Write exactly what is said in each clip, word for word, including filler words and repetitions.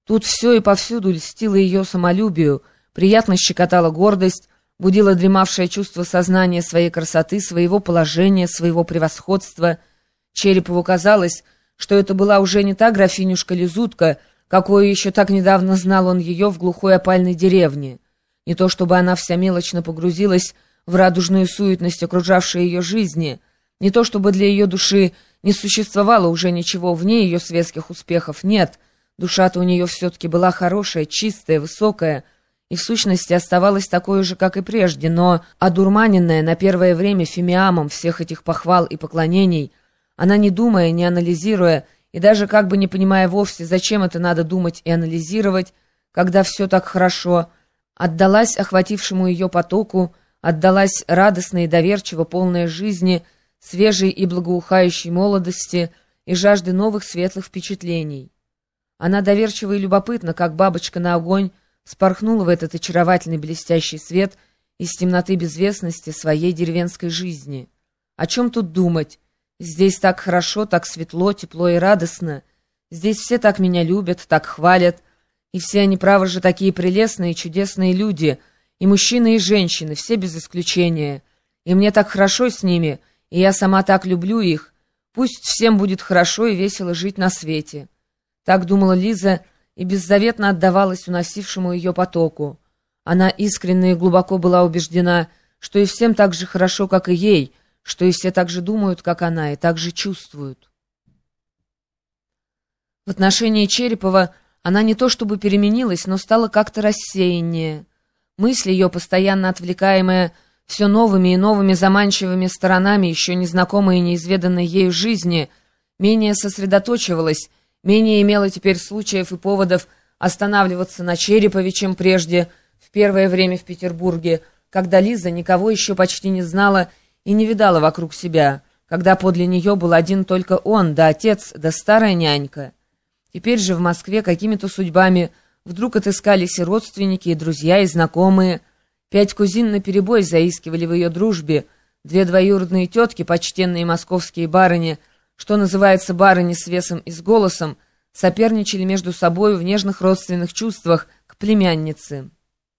Тут все и повсюду льстило ее самолюбию, приятно щекотала гордость, будило дремавшее чувство сознания своей красоты, своего положения, своего превосходства. Черепову казалось, что это была уже не та графинюшка-лизутка, какую еще так недавно знал он ее в глухой опальной деревне. Не то чтобы она вся мелочно погрузилась в радужную суетность окружавшей ее жизни, не то чтобы для ее души не существовало уже ничего вне ее светских успехов, нет, душа-то у нее все-таки была хорошая, чистая, высокая, и в сущности оставалась такой же, как и прежде, но, одурманенная на первое время фимиамом всех этих похвал и поклонений, она, не думая, не анализируя, и даже как бы не понимая вовсе, зачем это надо думать и анализировать, когда все так хорошо, отдалась охватившему ее потоку, отдалась радостно и доверчиво, полная жизни, свежей и благоухающей молодости и жажды новых светлых впечатлений. Она доверчиво и любопытно, как бабочка на огонь, спорхнула в этот очаровательный блестящий свет из темноты безвестности своей деревенской жизни. О чем тут думать? Здесь так хорошо, так светло, тепло и радостно. Здесь все так меня любят, так хвалят. И все они, право же, такие прелестные, чудесные люди. И мужчины, и женщины, все без исключения. И мне так хорошо с ними, и я сама так люблю их. Пусть всем будет хорошо и весело жить на свете. Так думала Лиза и беззаветно отдавалась уносившему ее потоку. Она искренне и глубоко была убеждена, что и всем так же хорошо, как и ей, что и все так же думают, как она, и так же чувствуют. В отношении Черепова она не то чтобы переменилась, но стала как-то рассеяннее. Мысль ее, постоянно отвлекаемая все новыми и новыми заманчивыми сторонами еще незнакомой и неизведанной ею жизни, менее сосредоточивалась, менее имела теперь случаев и поводов останавливаться на Черепове, чем прежде, в первое время в Петербурге, когда Лиза никого еще почти не знала и не видала вокруг себя, когда подле нее был один только он, да отец, да старая нянька. Теперь же в Москве какими-то судьбами вдруг отыскались и родственники, и друзья, и знакомые. Пять кузин наперебой заискивали в ее дружбе, две двоюродные тетки, почтенные московские барыни, что называется барыни с весом и с голосом, соперничали между собой в нежных родственных чувствах к племяннице.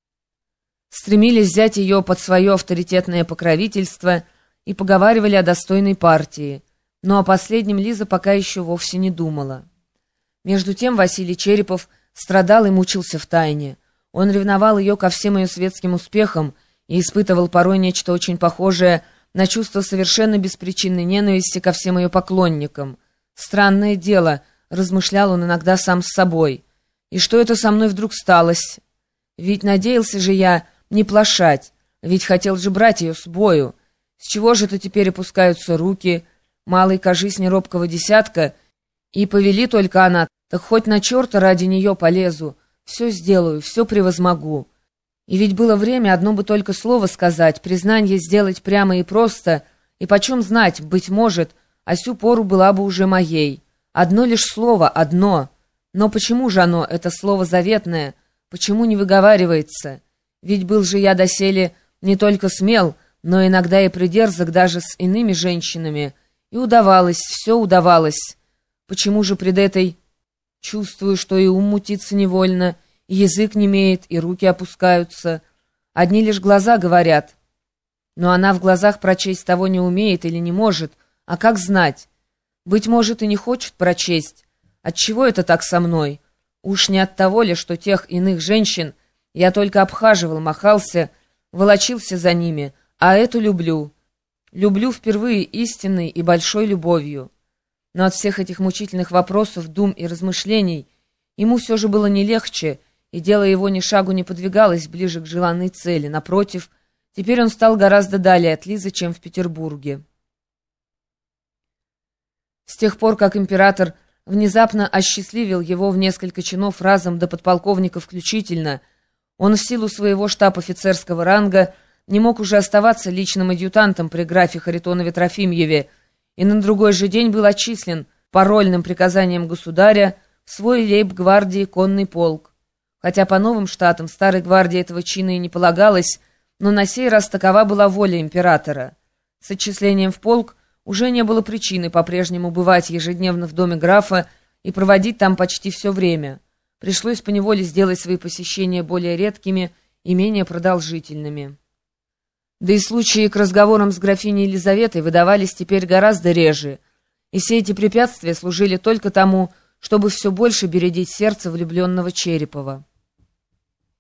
Стремились взять ее под свое авторитетное покровительство и поговаривали о достойной партии, но о последнем Лиза пока еще вовсе не думала. Между тем Василий Черепов страдал и мучился втайне. Он ревновал ее ко всем ее светским успехам и испытывал порой нечто очень похожее на чувство совершенно беспричинной ненависти ко всем ее поклонникам. «Странное дело», — размышлял он иногда сам с собой. «И что это со мной вдруг сталось? Ведь надеялся же я не плашать, ведь хотел же брать ее с бою. С чего же это теперь опускаются руки? Малый, кажись, неробкого десятка, и повели только она, так хоть на черта ради нее полезу, все сделаю, все превозмогу. И ведь было время одно бы только слово сказать, признание сделать прямо и просто, и почем знать, быть может, а сю пору была бы уже моей. Одно лишь слово, одно. Но почему же оно, это слово заветное, почему не выговаривается? Ведь был же я доселе не только смел, но иногда и придерзок даже с иными женщинами, и удавалось, все удавалось. Почему же пред этой... Чувствую, что и ум мутится невольно, и язык немеет, и руки опускаются. Одни лишь глаза говорят. Но она в глазах прочесть того не умеет или не может, а как знать? Быть может, и не хочет прочесть. Отчего это так со мной? Уж не от того ли, что тех иных женщин я только обхаживал, махался, волочился за ними, а эту люблю. Люблю впервые истинной и большой любовью. Но от всех этих мучительных вопросов, дум и размышлений ему все же было не легче, и дело его ни шагу не подвигалось ближе к желанной цели. Напротив, теперь он стал гораздо далее от Лизы, чем в Петербурге. С тех пор, как император внезапно осчастливил его в несколько чинов разом до подполковника включительно, он в силу своего штаб-офицерского ранга не мог уже оставаться личным адъютантом при графе Харитонове Трофимьеве, и на другой же день был отчислен парольным приказанием государя в свой лейб-гвардии конный полк. Хотя по новым штатам старой гвардии этого чина и не полагалось, но на сей раз такова была воля императора. С отчислением в полк уже не было причины по-прежнему бывать ежедневно в доме графа и проводить там почти все время. Пришлось поневоле сделать свои посещения более редкими и менее продолжительными. Да и случаи к разговорам с графиней Елизаветой выдавались теперь гораздо реже, и все эти препятствия служили только тому, чтобы все больше бередить сердце влюбленного Черепова.